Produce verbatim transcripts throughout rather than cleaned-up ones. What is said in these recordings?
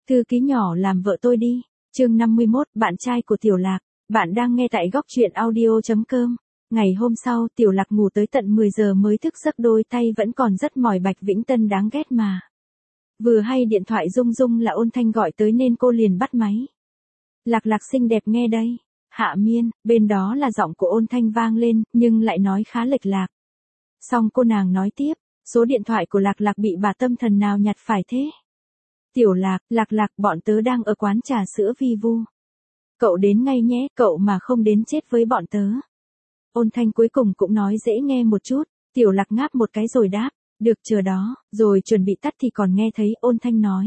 Thư ký nhỏ làm vợ tôi đi. Chương năm mươi mốt, bạn trai của Tiểu Lạc. Bạn đang nghe tại góc truyện audio chấm com. Ngày hôm sau, Tiểu Lạc ngủ tới tận mười giờ mới thức giấc, đôi tay vẫn còn rất mỏi. Bạch Vĩnh Tân đáng ghét mà. Vừa hay điện thoại rung rung là Ôn Thanh gọi tới nên cô liền bắt máy. Lạc Lạc xinh đẹp nghe đây. Hạ Miên, bên đó là giọng của Ôn Thanh vang lên, nhưng lại nói khá lệch lạc. Xong cô nàng nói tiếp, số điện thoại của Lạc Lạc bị bà tâm thần nào nhặt phải thế? Tiểu Lạc, Lạc Lạc, bọn tớ đang ở quán trà sữa Vi Vu. Cậu đến ngay nhé, cậu mà không đến chết với bọn tớ. Ôn Thanh cuối cùng cũng nói dễ nghe một chút, Tiểu Lạc ngáp một cái rồi đáp, được chờ đó, rồi chuẩn bị tắt thì còn nghe thấy Ôn Thanh nói.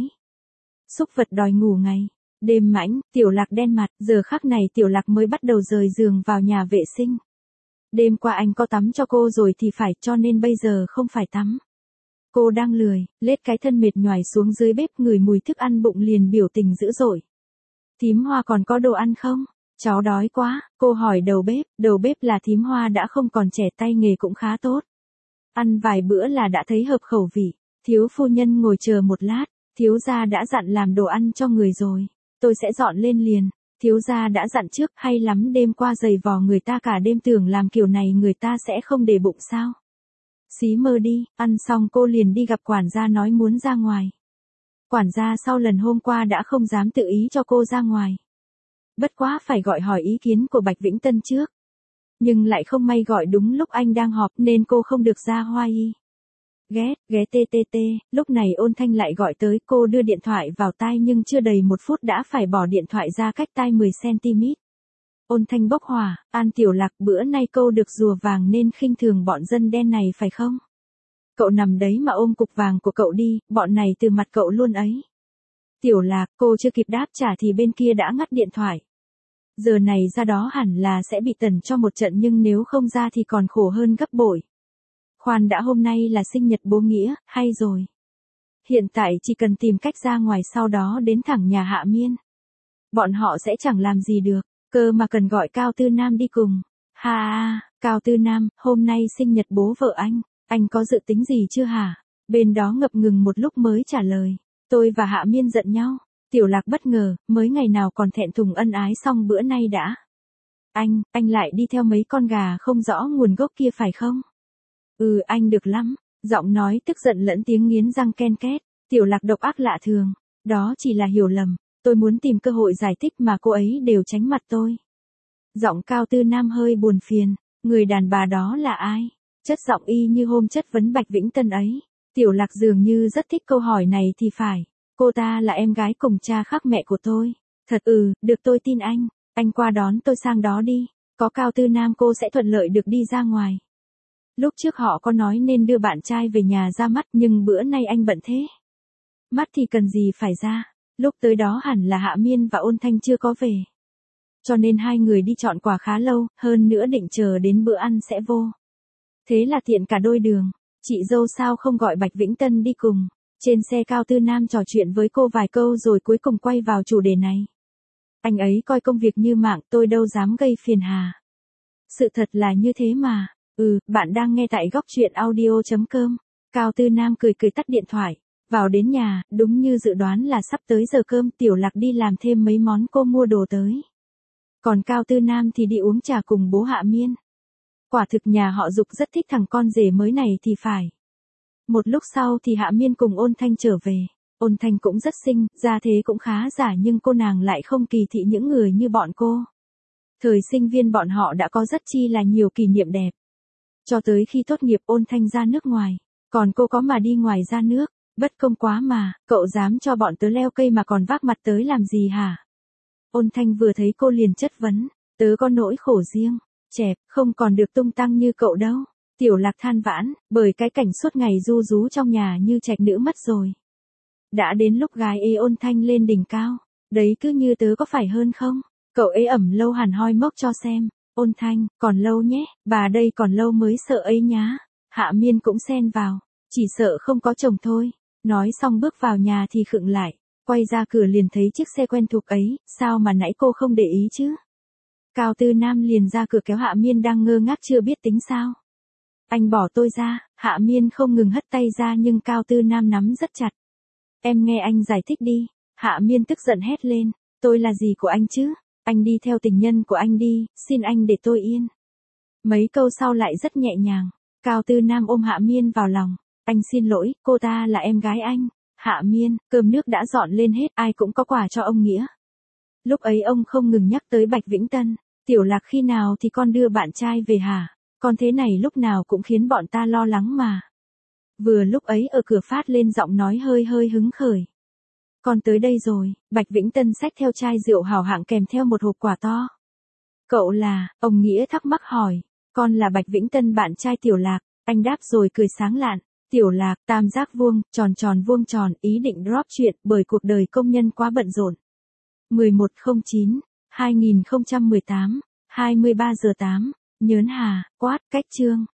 Xúc vật đòi ngủ ngay. Đêm mãnh, Tiểu Lạc đen mặt, giờ khắc này Tiểu Lạc mới bắt đầu rời giường vào nhà vệ sinh. Đêm qua anh có tắm cho cô rồi thì phải, cho nên bây giờ không phải tắm. Cô đang lười, lết cái thân mệt nhoài xuống dưới bếp, ngửi mùi thức ăn bụng liền biểu tình dữ dội. Thím Hoa còn có đồ ăn không? Cháu đói quá, cô hỏi đầu bếp, đầu bếp là thím Hoa đã không còn trẻ, tay nghề cũng khá tốt. Ăn vài bữa là đã thấy hợp khẩu vị. Thiếu phu nhân ngồi chờ một lát, thiếu gia đã dặn làm đồ ăn cho người rồi. Tôi sẽ dọn lên liền. Thiếu gia đã dặn trước, hay lắm, đêm qua giày vò người ta cả đêm, tưởng làm kiểu này người ta sẽ không để bụng sao? Xí mơ đi. Ăn xong cô liền đi gặp quản gia nói muốn ra ngoài. Quản gia sau lần hôm qua đã không dám tự ý cho cô ra ngoài. Bất quá phải gọi hỏi ý kiến của Bạch Vĩnh Tân trước. Nhưng lại không may gọi đúng lúc anh đang họp nên cô không được ra hoa y. Ghét, ghé tê tê tê, lúc này Ôn Thanh lại gọi tới, cô đưa điện thoại vào tai nhưng chưa đầy một phút đã phải bỏ điện thoại ra cách tai mười xăng ti mét. Ôn Thanh bốc hỏa, An Tiểu Lạc, bữa nay câu được rùa vàng nên khinh thường bọn dân đen này phải không? Cậu nằm đấy mà ôm cục vàng của cậu đi, bọn này từ mặt cậu luôn ấy. Tiểu Lạc, cô chưa kịp đáp trả thì bên kia đã ngắt điện thoại. Giờ này ra đó hẳn là sẽ bị tần cho một trận, nhưng nếu không ra thì còn khổ hơn gấp bội. Khoan đã, hôm nay là sinh nhật bố Nghĩa, hay rồi. Hiện tại chỉ cần tìm cách ra ngoài, sau đó đến thẳng nhà Hạ Miên. Bọn họ sẽ chẳng làm gì được, cơ mà cần gọi Cao Tư Nam đi cùng. Ha, Cao Tư Nam, hôm nay sinh nhật bố vợ anh, anh có dự tính gì chưa hả? Bên đó ngập ngừng một lúc mới trả lời, tôi và Hạ Miên giận nhau. Tiểu Lạc bất ngờ, mới ngày nào còn thẹn thùng ân ái, xong bữa nay đã. Anh, anh lại đi theo mấy con gà không rõ nguồn gốc kia phải không? Ừ, anh được lắm. Giọng nói tức giận lẫn tiếng nghiến răng ken két. Tiểu Lạc độc ác lạ thường. Đó chỉ là hiểu lầm. Tôi muốn tìm cơ hội giải thích mà cô ấy đều tránh mặt tôi. Giọng Cao Tư Nam hơi buồn phiền. Người đàn bà đó là ai? Chất giọng y như hôm chất vấn Bạch Vĩnh Tân ấy. Tiểu Lạc dường như rất thích câu hỏi này thì phải. Cô ta là em gái cùng cha khác mẹ của tôi. Thật ừ, được, tôi tin anh. Anh qua đón tôi sang đó đi. Có Cao Tư Nam cô sẽ thuận lợi được đi ra ngoài. Lúc trước họ có nói nên đưa bạn trai về nhà ra mắt, nhưng bữa nay anh bận thế. Mắt thì cần gì phải ra. Lúc tới đó hẳn là Hạ Miên và Ôn Thanh chưa có về. Cho nên hai người đi chọn quà khá lâu, hơn nữa định chờ đến bữa ăn sẽ vô. Thế là tiện cả đôi đường. Chị dâu sao không gọi Bạch Vĩnh Tân đi cùng. Trên xe Cao Tư Nam trò chuyện với cô vài câu rồi cuối cùng quay vào chủ đề này. Anh ấy coi công việc như mạng, tôi đâu dám gây phiền hà. Sự thật là như thế mà. Ừ, bạn đang nghe tại góc truyện audio chấm com. Cao Tư Nam cười cười tắt điện thoại. Vào đến nhà, đúng như dự đoán là sắp tới giờ cơm, Tiểu Lạc đi làm thêm mấy món cô mua đồ tới. Còn Cao Tư Nam thì đi uống trà cùng bố Hạ Miên. Quả thực nhà họ Dục rất thích thằng con rể mới này thì phải. Một lúc sau thì Hạ Miên cùng Ôn Thanh trở về. Ôn Thanh cũng rất xinh, ra thế cũng khá giả, nhưng cô nàng lại không kỳ thị những người như bọn cô. Thời sinh viên bọn họ đã có rất chi là nhiều kỷ niệm đẹp. Cho tới khi tốt nghiệp Ôn Thanh ra nước ngoài. Còn cô có mà đi ngoài ra nước. Bất công quá mà, cậu dám cho bọn tớ leo cây mà còn vác mặt tới làm gì hả? Ôn Thanh vừa thấy cô liền chất vấn. Tớ có nỗi khổ riêng. Chẹp, không còn được tung tăng như cậu đâu. Tiểu Lạc than vãn, bởi cái cảnh suốt ngày ru rú trong nhà như trạch nữ mất rồi. Đã đến lúc gái ê Ôn Thanh lên đỉnh cao. Đấy cứ như tớ có phải hơn không? Cậu ế ẩm lâu hẳn hoi mốc cho xem. Ôn Thanh, còn lâu nhé, bà đây còn lâu mới sợ ấy nhá. Hạ Miên cũng xen vào, chỉ sợ không có chồng thôi. Nói xong bước vào nhà thì khựng lại, quay ra cửa liền thấy chiếc xe quen thuộc ấy, sao mà nãy cô không để ý chứ? Cao Tư Nam liền ra cửa kéo Hạ Miên đang ngơ ngác chưa biết tính sao. Anh bỏ tôi ra. Hạ Miên không ngừng hất tay ra nhưng Cao Tư Nam nắm rất chặt. Em nghe anh giải thích đi. Hạ Miên tức giận hét lên, tôi là gì của anh chứ? Anh đi theo tình nhân của anh đi, xin anh để tôi yên. Mấy câu sau lại rất nhẹ nhàng. Cao Tư Nam ôm Hạ Miên vào lòng. Anh xin lỗi, cô ta là em gái anh. Hạ Miên, cơm nước đã dọn lên hết, ai cũng có quà cho ông Nghĩa. Lúc ấy ông không ngừng nhắc tới Bạch Vĩnh Tân. Tiểu Lạc khi nào thì con đưa bạn trai về hả? Con thế này lúc nào cũng khiến bọn ta lo lắng mà. Vừa lúc ấy ở cửa phát lên giọng nói hơi hơi hứng khởi. Con tới đây rồi. Bạch Vĩnh Tân xách theo chai rượu hào hạng kèm theo một hộp quà to. Cậu là, ông Nghĩa thắc mắc hỏi. Con là Bạch Vĩnh Tân bạn trai Tiểu Lạc. Anh đáp rồi cười sáng lạn. Tiểu Lạc, tam giác vuông, tròn tròn vuông tròn, ý định drop chuyện bởi cuộc đời công nhân quá bận rộn. mười một không chín hai nghìn không trăm mười tám, hai mươi ba giờ tám, nhớn hà, quát, cách chương.